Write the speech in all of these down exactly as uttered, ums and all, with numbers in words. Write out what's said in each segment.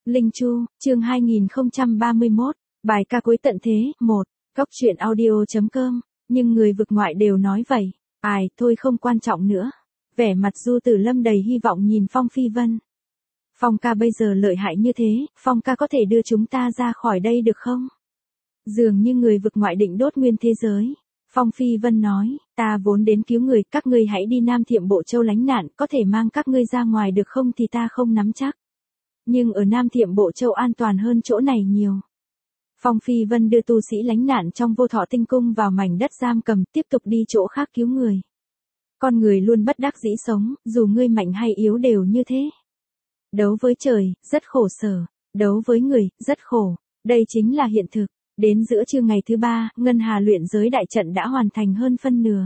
Linh Chu, chương hai nghìn không trăm ba mươi mốt, bài ca cuối tận thế, một, góc truyện audio.com, nhưng người vực ngoại đều nói vậy, ai, thôi không quan trọng nữa. Vẻ mặt Du Tử Lâm đầy hy vọng nhìn Phong Phi Vân. Phong ca bây giờ lợi hại như thế, Phong ca có thể đưa chúng ta ra khỏi đây được không? Dường như người vực ngoại định đốt nguyên thế giới. Phong Phi Vân nói, ta vốn đến cứu người, các ngươi hãy đi Nam Thiệm Bộ Châu lánh nạn, có thể mang các ngươi ra ngoài được không thì ta không nắm chắc. Nhưng ở Nam Thiệm Bộ Châu an toàn hơn chỗ này nhiều. Phong Phi Vân đưa tu sĩ lánh nạn trong Vô Thọ Tinh Cung vào mảnh đất giam cầm, tiếp tục đi chỗ khác cứu người. Con người luôn bất đắc dĩ sống, dù ngươi mạnh hay yếu đều như thế. Đấu với trời, rất khổ sở. Đấu với người, rất khổ. Đây chính là hiện thực. Đến giữa trưa ngày thứ ba, Ngân Hà luyện giới đại trận đã hoàn thành hơn phân nửa.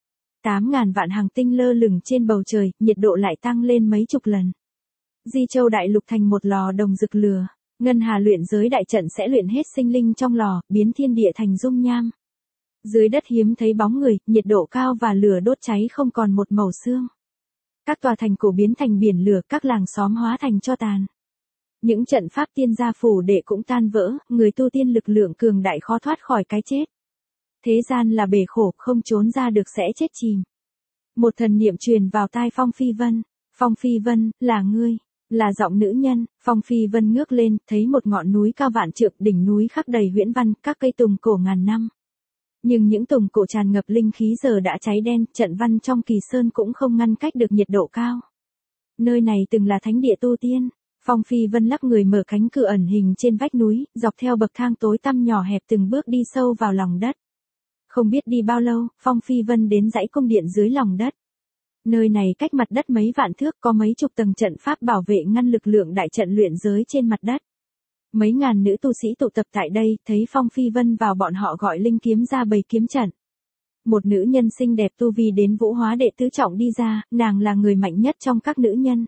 Tám ngàn vạn hàng tinh lơ lửng trên bầu trời, nhiệt độ lại tăng lên mấy chục lần. Di Châu đại lục thành một lò đồng rực lửa. Ngân Hà luyện giới đại trận sẽ luyện hết sinh linh trong lò, biến thiên địa thành dung nham. Dưới đất hiếm thấy bóng người, nhiệt độ cao và lửa đốt cháy không còn một màu xương. Các tòa thành cổ biến thành biển lửa, các làng xóm hóa thành tro tàn. Những trận pháp tiên gia phủ đệ cũng tan vỡ, người tu tiên lực lượng cường đại khó thoát khỏi cái chết. Thế gian là bể khổ, không trốn ra được sẽ chết chìm. Một thần niệm truyền vào tai Phong Phi Vân. Phong Phi Vân, là ngươi, là giọng nữ nhân. Phong Phi Vân ngước lên, thấy một ngọn núi cao vạn trượng, đỉnh núi khắc đầy huyễn văn, các cây tùng cổ ngàn năm. Nhưng những tùng cổ tràn ngập linh khí giờ đã cháy đen, trận văn trong kỳ sơn cũng không ngăn cách được nhiệt độ cao. Nơi này từng là thánh địa tu tiên. Phong Phi Vân lắc người mở cánh cửa ẩn hình trên vách núi, dọc theo bậc thang tối tăm nhỏ hẹp từng bước đi sâu vào lòng đất. Không biết đi bao lâu, Phong Phi Vân đến dãy cung điện dưới lòng đất. Nơi này cách mặt đất mấy vạn thước, có mấy chục tầng trận pháp bảo vệ ngăn lực lượng đại trận luyện giới trên mặt đất. Mấy ngàn nữ tu sĩ tụ tập tại đây, thấy Phong Phi Vân vào bọn họ gọi linh kiếm ra bày kiếm trận. Một nữ nhân xinh đẹp tu vi đến vũ hóa đệ tứ trọng đi ra, nàng là người mạnh nhất trong các nữ nhân.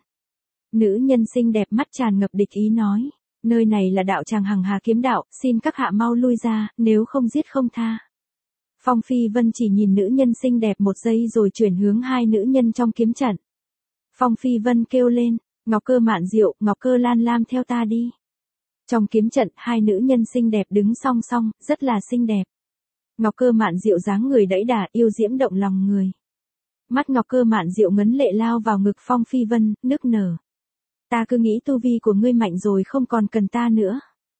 Nữ nhân xinh đẹp mắt tràn ngập địch ý nói, nơi này là đạo tràng Hằng Hà kiếm đạo, xin các hạ mau lui ra, nếu không giết không tha. Phong Phi Vân chỉ nhìn nữ nhân xinh đẹp một giây rồi chuyển hướng hai nữ nhân trong kiếm trận. Phong Phi Vân kêu lên, Ngọc Cơ Mạn Diệu, Ngọc Cơ Lan Lam theo ta đi. Trong kiếm trận, hai nữ nhân xinh đẹp đứng song song, rất là xinh đẹp. Ngọc Cơ Mạn Diệu dáng người đẫy đà, yêu diễm động lòng người. Mắt Ngọc Cơ Mạn Diệu ngấn lệ lao vào ngực Phong Phi Vân, nức nở. Ta cứ nghĩ tu vi của ngươi mạnh rồi không còn cần ta nữa.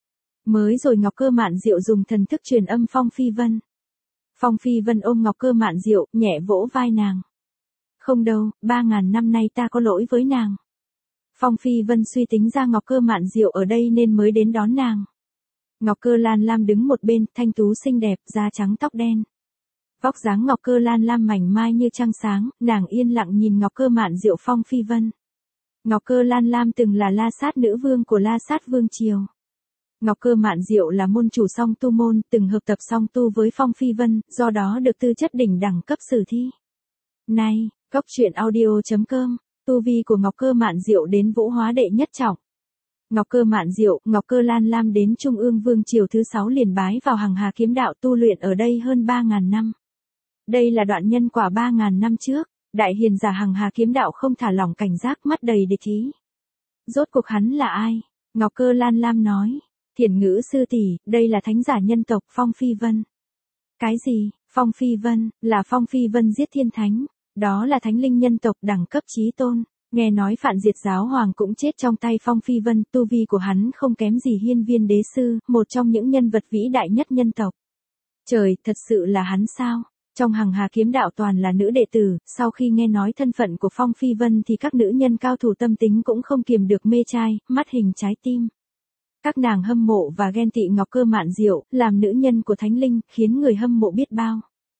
Mới rồi Ngọc Cơ Mạn Diệu dùng thần thức truyền âm Phong Phi Vân. Phong Phi Vân ôm Ngọc Cơ Mạn Diệu, nhẹ vỗ vai nàng. Không đâu, ba ngàn năm nay ta có lỗi với nàng. Phong Phi Vân suy tính ra Ngọc Cơ Mạn Diệu ở đây nên mới đến đón nàng. Ngọc Cơ Lan Lam đứng một bên, thanh tú xinh đẹp, da trắng tóc đen. Vóc dáng Ngọc Cơ Lan Lam mảnh mai như trăng sáng, nàng yên lặng nhìn Ngọc Cơ Mạn Diệu. Phong Phi Vân. Ngọc Cơ Lan Lam từng là La Sát nữ vương của La Sát vương triều. Ngọc Cơ Mạn Diệu là môn chủ song tu môn, từng hợp tập song tu với Phong Phi Vân, do đó được tư chất đỉnh đẳng cấp sử thi. Này, góc truyện audio.com, tu vi của Ngọc Cơ Mạn Diệu đến vũ hóa đệ nhất trọng. Ngọc Cơ Mạn Diệu, Ngọc Cơ Lan Lam đến Trung ương vương triều thứ sáu liền bái vào Hằng Hà kiếm đạo tu luyện ở đây hơn ba ngàn năm. Đây là đoạn nhân quả ba ngàn năm trước. Đại hiền giả Hằng Hà kiếm đạo không thả lỏng cảnh giác, mắt đầy địch ý. Rốt cuộc hắn là ai? Ngọc Cơ Lan Lam nói, Thiển Ngữ sư tỷ, đây là thánh giả nhân tộc Phong Phi Vân. Cái gì? Phong Phi Vân, là Phong Phi Vân giết thiên thánh. Đó là thánh linh nhân tộc đẳng cấp chí tôn. Nghe nói Phạn Diệt giáo hoàng cũng chết trong tay Phong Phi Vân, tu vi của hắn không kém gì Hiên Viên đế sư, một trong những nhân vật vĩ đại nhất nhân tộc. Trời, thật sự là hắn sao? Trong Hằng Hà kiếm đạo toàn là nữ đệ tử, sau khi nghe nói thân phận của Phong Phi Vân thì các nữ nhân cao thủ tâm tính cũng không kiềm được mê trai, mắt hình trái tim. Các nàng hâm mộ và ghen tị Ngọc Cơ Mạn Diệu, làm nữ nhân của thánh linh, khiến người hâm mộ biết bao.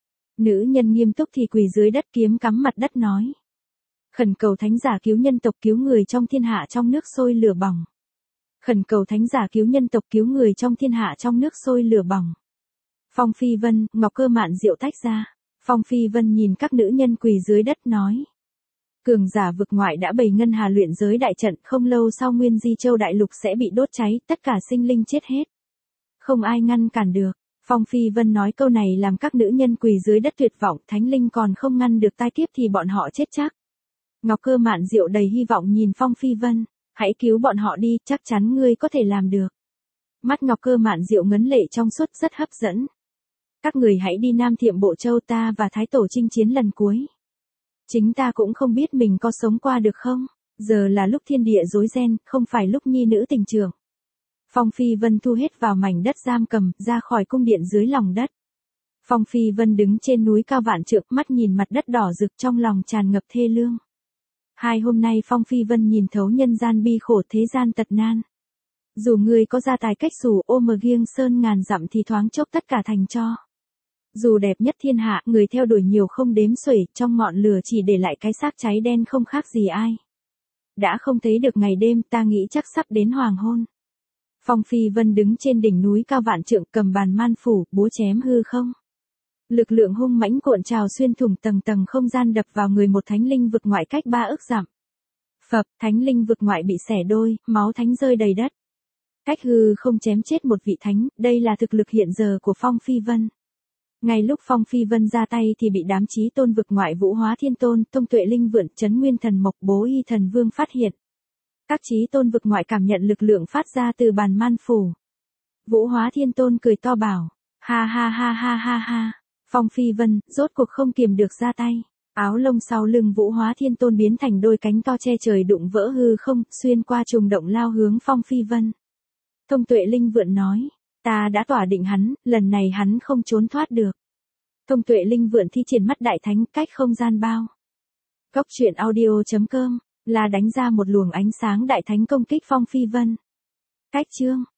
Nữ nhân nghiêm túc thì quỳ dưới đất kiếm cắm mặt đất nói. Khẩn cầu thánh giả cứu nhân tộc, cứu người trong thiên hạ trong nước sôi lửa bỏng. Khẩn cầu thánh giả cứu nhân tộc, cứu người trong thiên hạ trong nước sôi lửa bỏng. Phong Phi Vân, Ngọc Cơ Mạn Diệu tách ra. Phong Phi Vân nhìn các nữ nhân quỳ dưới đất nói. Cường giả vực ngoại đã bày Ngân Hà luyện giới đại trận, không lâu sau Nguyên Di Châu đại lục sẽ bị đốt cháy, tất cả sinh linh chết hết. Không ai ngăn cản được. Phong Phi Vân nói câu này làm các nữ nhân quỳ dưới đất tuyệt vọng, thánh linh còn không ngăn được tai kiếp thì bọn họ chết chắc. Ngọc Cơ Mạn Diệu đầy hy vọng nhìn Phong Phi Vân. Hãy cứu bọn họ đi, chắc chắn ngươi có thể làm được. Mắt Ngọc Cơ Mạn Diệu ngấn lệ trong suốt rất hấp dẫn. Các người hãy đi Nam Thiệm Bộ Châu, ta và Thái Tổ chinh chiến lần cuối. Chính ta cũng không biết mình có sống qua được không. Giờ là lúc thiên địa rối ren, không phải lúc nhi nữ tình trường. Phong Phi Vân thu hết vào mảnh đất giam cầm, ra khỏi cung điện dưới lòng đất. Phong Phi Vân đứng trên núi cao vạn trượng, mắt nhìn mặt đất đỏ rực, trong lòng tràn ngập thê lương. Hai hôm nay Phong Phi Vân nhìn thấu nhân gian bi khổ, thế gian tật nan. Dù người có gia tài cách xù, ô mờ giêng sơn ngàn dặm thì thoáng chốc tất cả thành tro. Dù đẹp nhất thiên hạ, người theo đuổi nhiều không đếm xuể, trong ngọn lửa chỉ để lại cái xác cháy đen không khác gì ai. Đã không thấy được ngày đêm, ta nghĩ chắc sắp đến hoàng hôn. Phong Phi Vân đứng trên đỉnh núi cao vạn trượng, cầm bàn man phủ, búa chém hư không. Lực lượng hung mãnh cuộn trào xuyên thủng tầng tầng không gian, đập vào người một thánh linh vực ngoại cách ba ức dặm. Phập, thánh linh vực ngoại bị xẻ đôi, máu thánh rơi đầy đất. Cách hư không chém chết một vị thánh, đây là thực lực hiện giờ của Phong Phi Vân. Ngay lúc Phong Phi Vân ra tay thì bị đám chí tôn vực ngoại Vũ Hóa Thiên Tôn, Tông Tuệ Linh Vượn, Trấn Nguyên Thần Mộc, Bố Y Thần Vương phát hiện. Các chí tôn vực ngoại cảm nhận lực lượng phát ra từ bàn man phủ. Vũ Hóa Thiên Tôn cười to bảo, ha ha ha ha ha ha. Phong Phi Vân, rốt cuộc không kiềm được ra tay. Áo lông sau lưng Vũ Hóa Thiên Tôn biến thành đôi cánh to che trời, đụng vỡ hư không, xuyên qua trùng động lao hướng Phong Phi Vân. Tông Tuệ Linh Vượn nói, ta đã tỏa định hắn, lần này hắn không trốn thoát được. Tông Tuệ Linh Vượn thi triển mắt đại thánh, cách không gian bao. Góc truyện audio chấm com là đánh ra một luồng ánh sáng đại thánh công kích Phong Phi Vân. Cách chương